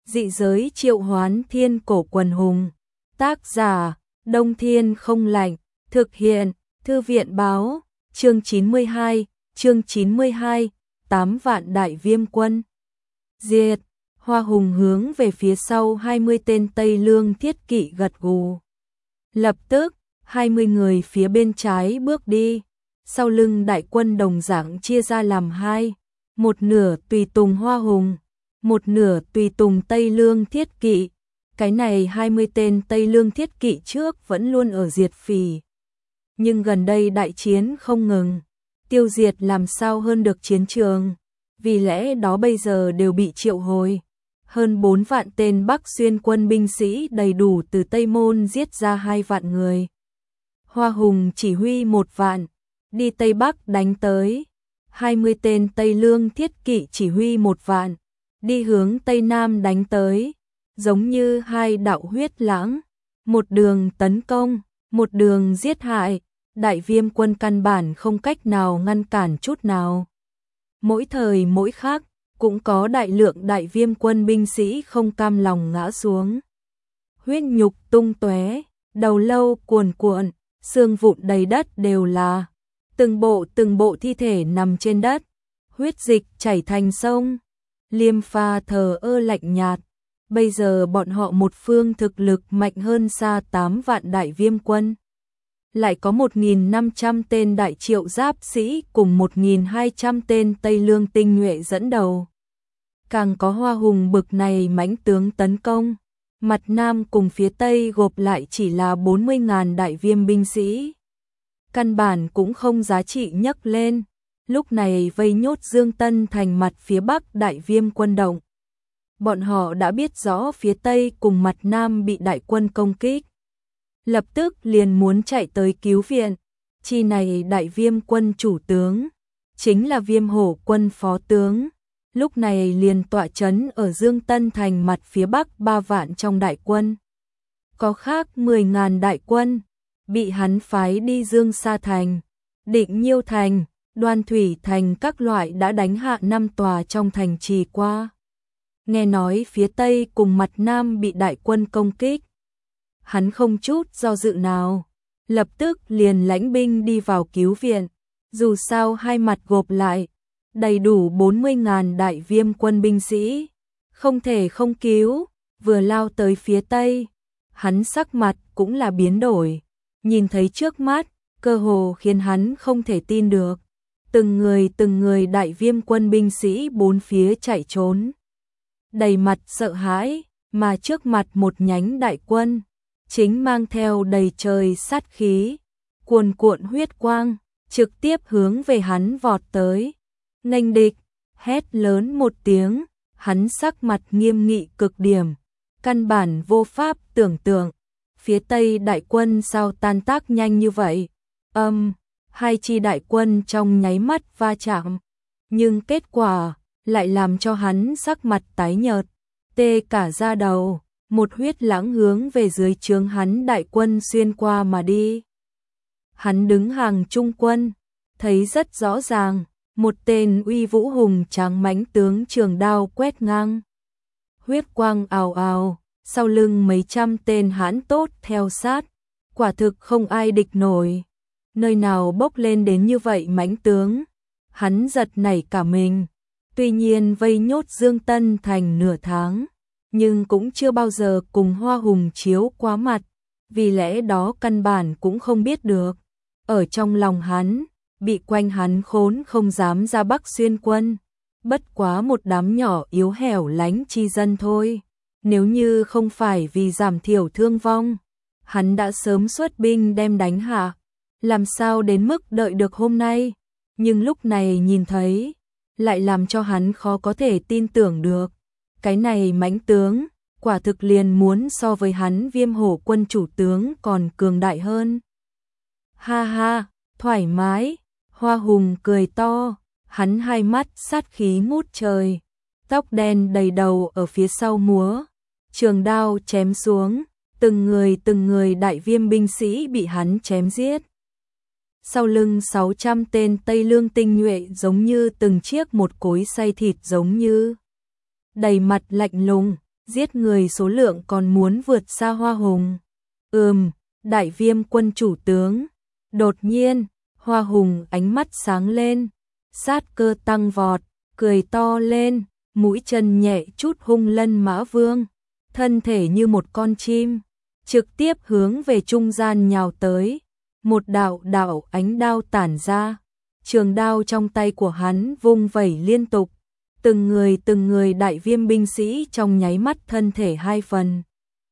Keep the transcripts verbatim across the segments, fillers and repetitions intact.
Dị giới triệu hoán thiên cổ quần hùng. Tác giả, Đông Thiên không lạnh. Thực hiện, Thư viện báo. Chương chín mươi hai, chương chín mươi hai, tám vạn đại viêm quân. Diệt, Hoa Hùng hướng về phía sau hai mươi tên Tây Lương thiết kỵ gật gù. Lập tức, hai mươi người phía bên trái bước đi. Sau lưng đại quân đồng dạng chia ra làm hai. Một nửa tùy tùng Hoa Hùng, một nửa tùy tùng Tây Lương thiết kỵ. Cái này hai mươi tên Tây Lương thiết kỵ trước vẫn luôn ở diệt phỉ. Nhưng gần đây đại chiến không ngừng, tiêu diệt làm sao hơn được chiến trường. Vì lẽ đó bây giờ đều bị triệu hồi. Hơn bốn vạn tên Bắc Xuyên quân binh sĩ đầy đủ từ Tây Môn giết ra hai vạn người. Hoa Hùng chỉ huy một vạn, đi Tây Bắc đánh tới. hai mươi tên Tây Lương thiết kỵ chỉ huy một vạn, đi hướng Tây Nam đánh tới. Giống như hai đạo huyết lãng, một đường tấn công, một đường giết hại. Đại viêm quân căn bản không cách nào ngăn cản chút nào. Mỗi thời mỗi khác, cũng có đại lượng đại viêm quân binh sĩ không cam lòng ngã xuống. Huyết nhục tung tóe, đầu lâu cuồn cuộn, xương vụn đầy đất đều là. Từng bộ từng bộ thi thể nằm trên đất, huyết dịch chảy thành sông. Liêm Pha thờ ơ lạnh nhạt. Bây giờ bọn họ một phương thực lực mạnh hơn xa tám vạn đại viêm quân. Lại có một nghìn năm trăm tên đại triệu giáp sĩ cùng một nghìn hai trăm tên Tây Lương tinh nhuệ dẫn đầu. Càng có Hoa Hùng bực này mãnh tướng tấn công. Mặt Nam cùng phía Tây gộp lại chỉ là bốn mươi nghìn đại viêm binh sĩ. Căn bản cũng không giá trị nhấc lên. Lúc này vây nhốt Dương Tân thành mặt phía Bắc đại viêm quân động. Bọn họ đã biết rõ phía Tây cùng mặt Nam bị đại quân công kích. Lập tức liền muốn chạy tới cứu viện. Chi này đại viêm quân chủ tướng, chính là Viêm Hổ quân phó tướng. Lúc này liền tọa trấn ở Dương Tân thành mặt phía Bắc ba vạn trong đại quân. Có khác mười nghìn đại quân, bị hắn phái đi Dương Sa thành, Định Nhiêu thành, Đoan Thủy thành các loại đã đánh hạ năm tòa trong thành trì qua. Nghe nói phía Tây cùng mặt Nam bị đại quân công kích. Hắn không chút do dự nào, lập tức liền lãnh binh đi vào cứu viện. Dù sao hai mặt gộp lại, đầy đủ bốn mươi nghìn đại viêm quân binh sĩ. Không thể không cứu, vừa lao tới phía Tây. Hắn sắc mặt cũng là biến đổi. Nhìn thấy trước mắt, cơ hồ khiến hắn không thể tin được. Từng người từng người đại viêm quân binh sĩ bốn phía chạy trốn. Đầy mặt sợ hãi, mà trước mặt một nhánh đại quân, chính mang theo đầy trời sát khí, cuồn cuộn huyết quang, trực tiếp hướng về hắn vọt tới. Nghênh địch, hét lớn một tiếng, hắn sắc mặt nghiêm nghị cực điểm, căn bản vô pháp tưởng tượng. Phía Tây đại quân sao tan tác nhanh như vậy? Âm, hai chi đại quân trong nháy mắt va chạm, nhưng kết quả lại làm cho hắn sắc mặt tái nhợt, tê cả da đầu. Một huyết lãng hướng về dưới trướng hắn đại quân xuyên qua mà đi. Hắn đứng hàng trung quân, thấy rất rõ ràng, một tên uy vũ hùng tráng mãnh tướng trường đao quét ngang. Huyết quang ào ào, sau lưng mấy trăm tên hãn tốt theo sát, quả thực không ai địch nổi. Nơi nào bốc lên đến như vậy mãnh tướng, hắn giật nảy cả mình. Tuy nhiên vây nhốt Dương Tân thành nửa tháng, nhưng cũng chưa bao giờ cùng Hoa Hùng chiếu quá mặt, vì lẽ đó căn bản cũng không biết được. Ở trong lòng hắn, bị quanh hắn khốn không dám ra Bắc Xuyên quân, bất quá một đám nhỏ yếu hẻo lánh chi dân thôi. Nếu như không phải vì giảm thiểu thương vong, hắn đã sớm xuất binh đem đánh hạ, làm sao đến mức đợi được hôm nay. Nhưng lúc này nhìn thấy, lại làm cho hắn khó có thể tin tưởng được. Cái này mãnh tướng, quả thực liền muốn so với hắn Viêm Hổ quân chủ tướng còn cường đại hơn. Ha ha, thoải mái, Hoa Hùng cười to, hắn hai mắt sát khí ngút trời, tóc đen đầy đầu ở phía sau múa, trường đao chém xuống, từng người từng người đại viêm binh sĩ bị hắn chém giết. Sau lưng sáu trăm tên Tây Lương tinh nhuệ giống như từng chiếc một cối xay thịt giống như đầy mặt lạnh lùng, giết người số lượng còn muốn vượt xa Hoa Hùng. Ừm, Đại Viêm quân chủ tướng. Đột nhiên, Hoa Hùng ánh mắt sáng lên, sát cơ tăng vọt, cười to lên, mũi chân nhẹ chút hung Lân Mã Vương, thân thể như một con chim, trực tiếp hướng về trung gian nhào tới. Một đạo đạo ánh đao tản ra, trường đao trong tay của hắn vung vẩy liên tục, từng người từng người Đại Viêm binh sĩ trong nháy mắt thân thể hai phần.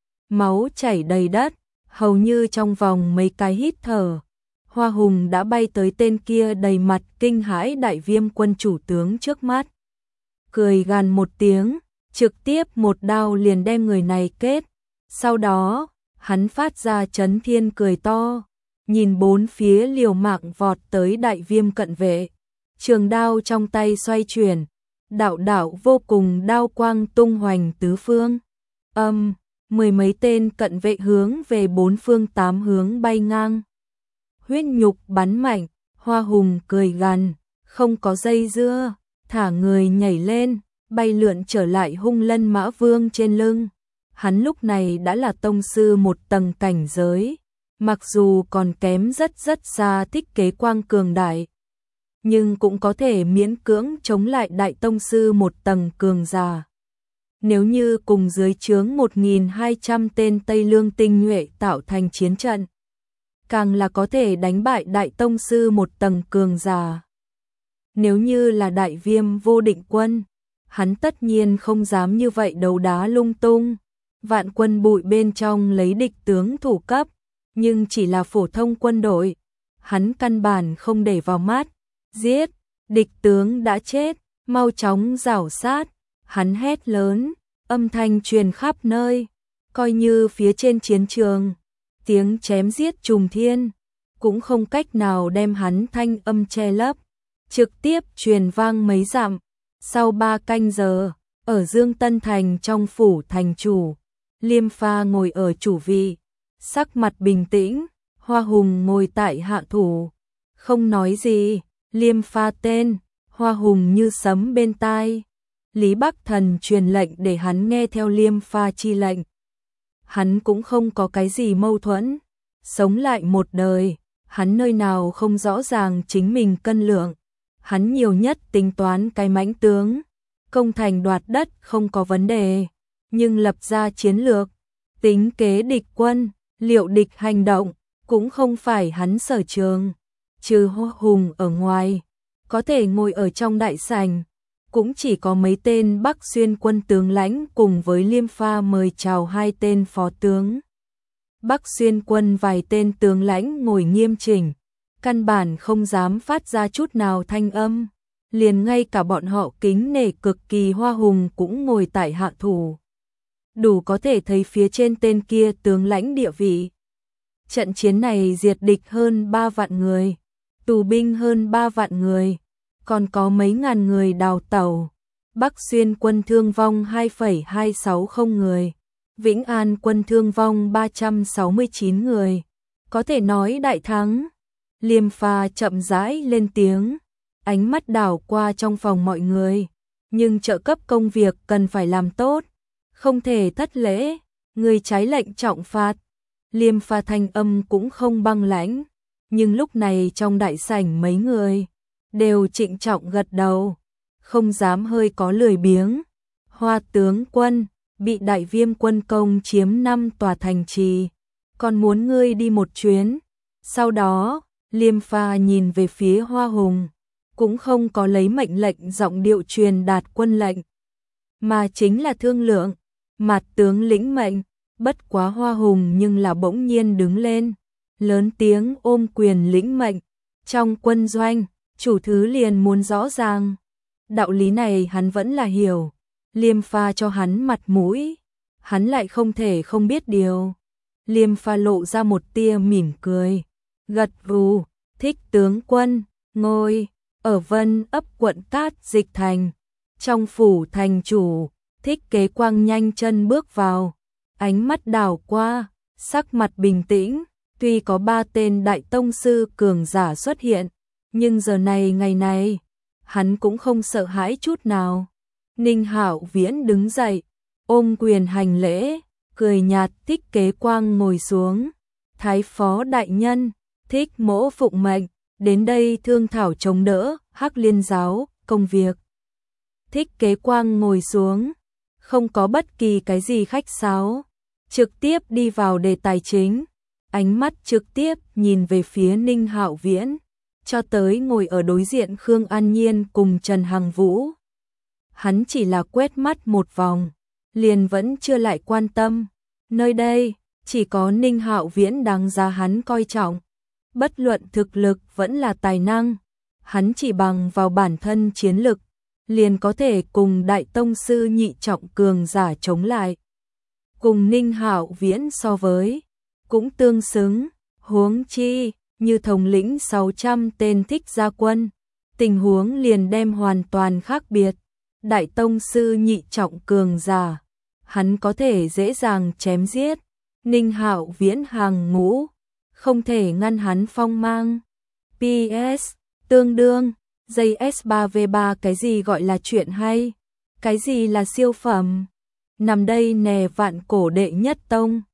Máu chảy đầy đất, hầu như trong vòng mấy cái hít thở, Hoa Hùng đã bay tới tên kia đầy mặt kinh hãi Đại Viêm quân chủ tướng trước mắt. Cười gằn một tiếng, trực tiếp một đao liền đem người này kết. Sau đó, hắn phát ra chấn thiên cười to, nhìn bốn phía liều mạng vọt tới Đại Viêm cận vệ. Trường đao trong tay xoay chuyển, đạo đạo vô cùng đao quang tung hoành tứ phương. Âm, mười mấy tên cận vệ hướng về bốn phương tám hướng bay ngang. Huyết nhục bắn mạnh, Hoa Hùng cười gằn, không có dây dưa, thả người nhảy lên, bay lượn trở lại hung Lân Mã Vương trên lưng. Hắn lúc này đã là tông sư một tầng cảnh giới, mặc dù còn kém rất rất xa Thích Kế Quang cường đại, nhưng cũng có thể miễn cưỡng chống lại đại tông sư một tầng cường giả. Nếu như cùng dưới trướng một nghìn hai trăm tên Tây Lương tinh nhuệ tạo thành chiến trận, càng là có thể đánh bại đại tông sư một tầng cường giả. Nếu như là Đại Viêm vô định quân, hắn tất nhiên không dám như vậy đấu đá lung tung, vạn quân bụi bên trong lấy địch tướng thủ cấp, nhưng chỉ là phổ thông quân đội, hắn căn bản không để vào mắt. Giết, địch tướng đã chết, mau chóng rảo sát, hắn hét lớn, âm thanh truyền khắp nơi, coi như phía trên chiến trường, tiếng chém giết trùng thiên, cũng không cách nào đem hắn thanh âm che lấp, trực tiếp truyền vang mấy dặm. Sau ba canh giờ, ở Dương Tân Thành trong phủ thành chủ, Liêm Pha ngồi ở chủ vị, sắc mặt bình tĩnh, Hoa Hùng ngồi tại hạ thủ, không nói gì. Liêm Pha tên, Hoa Hùng như sấm bên tai. Lý Bắc Thần truyền lệnh để hắn nghe theo Liêm Pha chi lệnh. Hắn cũng không có cái gì mâu thuẫn, sống lại một đời, hắn nơi nào không rõ ràng chính mình cân lượng. Hắn nhiều nhất tính toán cái mãnh tướng, công thành đoạt đất không có vấn đề, nhưng lập ra chiến lược, tính kế địch quân, liệu địch hành động, cũng không phải hắn sở trường. Trừ Hoa Hùng ở ngoài, có thể ngồi ở trong đại sảnh, cũng chỉ có mấy tên Bắc Xuyên quân tướng lãnh cùng với Liêm Pha mời chào hai tên phó tướng. Bắc Xuyên quân vài tên tướng lãnh ngồi nghiêm chỉnh, căn bản không dám phát ra chút nào thanh âm, liền ngay cả bọn họ kính nể cực kỳ Hoa Hùng cũng ngồi tại hạ thủ. Đủ có thể thấy phía trên tên kia tướng lãnh địa vị. Trận chiến này diệt địch hơn ba vạn người, tù binh hơn ba vạn người, còn có mấy ngàn người đào tẩu. Bắc Xuyên quân thương vong hai phẩy hai sáu không người, Vĩnh An quân thương vong ba trăm sáu mươi chín người, có thể nói đại thắng. Liêm Pha chậm rãi lên tiếng, ánh mắt đảo qua trong phòng mọi người, nhưng trợ cấp công việc cần phải làm tốt, không thể thất lễ, người trái lệnh trọng phạt. Liêm Pha thanh âm cũng không băng lãnh, nhưng lúc này trong đại sảnh mấy người đều trịnh trọng gật đầu, không dám hơi có lười biếng. Hoa tướng quân, bị Đại Viêm quân công chiếm năm tòa thành trì, còn muốn ngươi đi một chuyến. Sau đó, Liêm Pha nhìn về phía Hoa Hùng, cũng không có lấy mệnh lệnh giọng điệu truyền đạt quân lệnh, mà chính là thương lượng. Mạt tướng lĩnh mệnh. Bất quá Hoa Hùng nhưng là bỗng nhiên đứng lên, lớn tiếng ôm quyền lĩnh mệnh. Trong quân doanh, chủ thứ liền muốn rõ ràng. Đạo lý này hắn vẫn là hiểu. Liêm Pha cho hắn mặt mũi, hắn lại không thể không biết điều. Liêm Pha lộ ra một tia mỉm cười, gật gù, thích tướng quân, ngồi ở Vân ấp quận Cát Dịch Thành. Trong phủ thành chủ, Thích Kế Quang nhanh chân bước vào, ánh mắt đảo qua, sắc mặt bình tĩnh. Tuy có ba tên đại tông sư cường giả xuất hiện, nhưng giờ này ngày này, hắn cũng không sợ hãi chút nào. Ninh Hạo Viễn đứng dậy, ôm quyền hành lễ, cười nhạt. Thích Kế Quang ngồi xuống. Thái phó đại nhân, Thích mỗ phụng mệnh, đến đây thương thảo chống đỡ Hắc Liên giáo, công việc. Thích Kế Quang ngồi xuống, không có bất kỳ cái gì khách sáo, trực tiếp đi vào đề tài chính, ánh mắt trực tiếp nhìn về phía Ninh Hạo Viễn, cho tới ngồi ở đối diện Khương An Nhiên cùng Trần Hằng Vũ. Hắn chỉ là quét mắt một vòng, liền vẫn chưa lại quan tâm, nơi đây chỉ có Ninh Hạo Viễn đáng giá hắn coi trọng. Bất luận thực lực vẫn là tài năng, hắn chỉ bằng vào bản thân chiến lực, liền có thể cùng Đại Tông sư nhị trọng cường giả chống lại. Cùng Ninh Hạo Viễn so với, cũng tương xứng, huống chi, như thống lĩnh sáu trăm tên thích gia quân, tình huống liền đem hoàn toàn khác biệt. Đại Tông sư nhị trọng cường giả, hắn có thể dễ dàng chém giết, Ninh Hạo Viễn hàng ngũ, không thể ngăn hắn phong mang. pê ét, tương đương, giây ét ba vê ba cái gì gọi là chuyện hay, cái gì là siêu phẩm, nằm đây nè vạn cổ đệ nhất tông.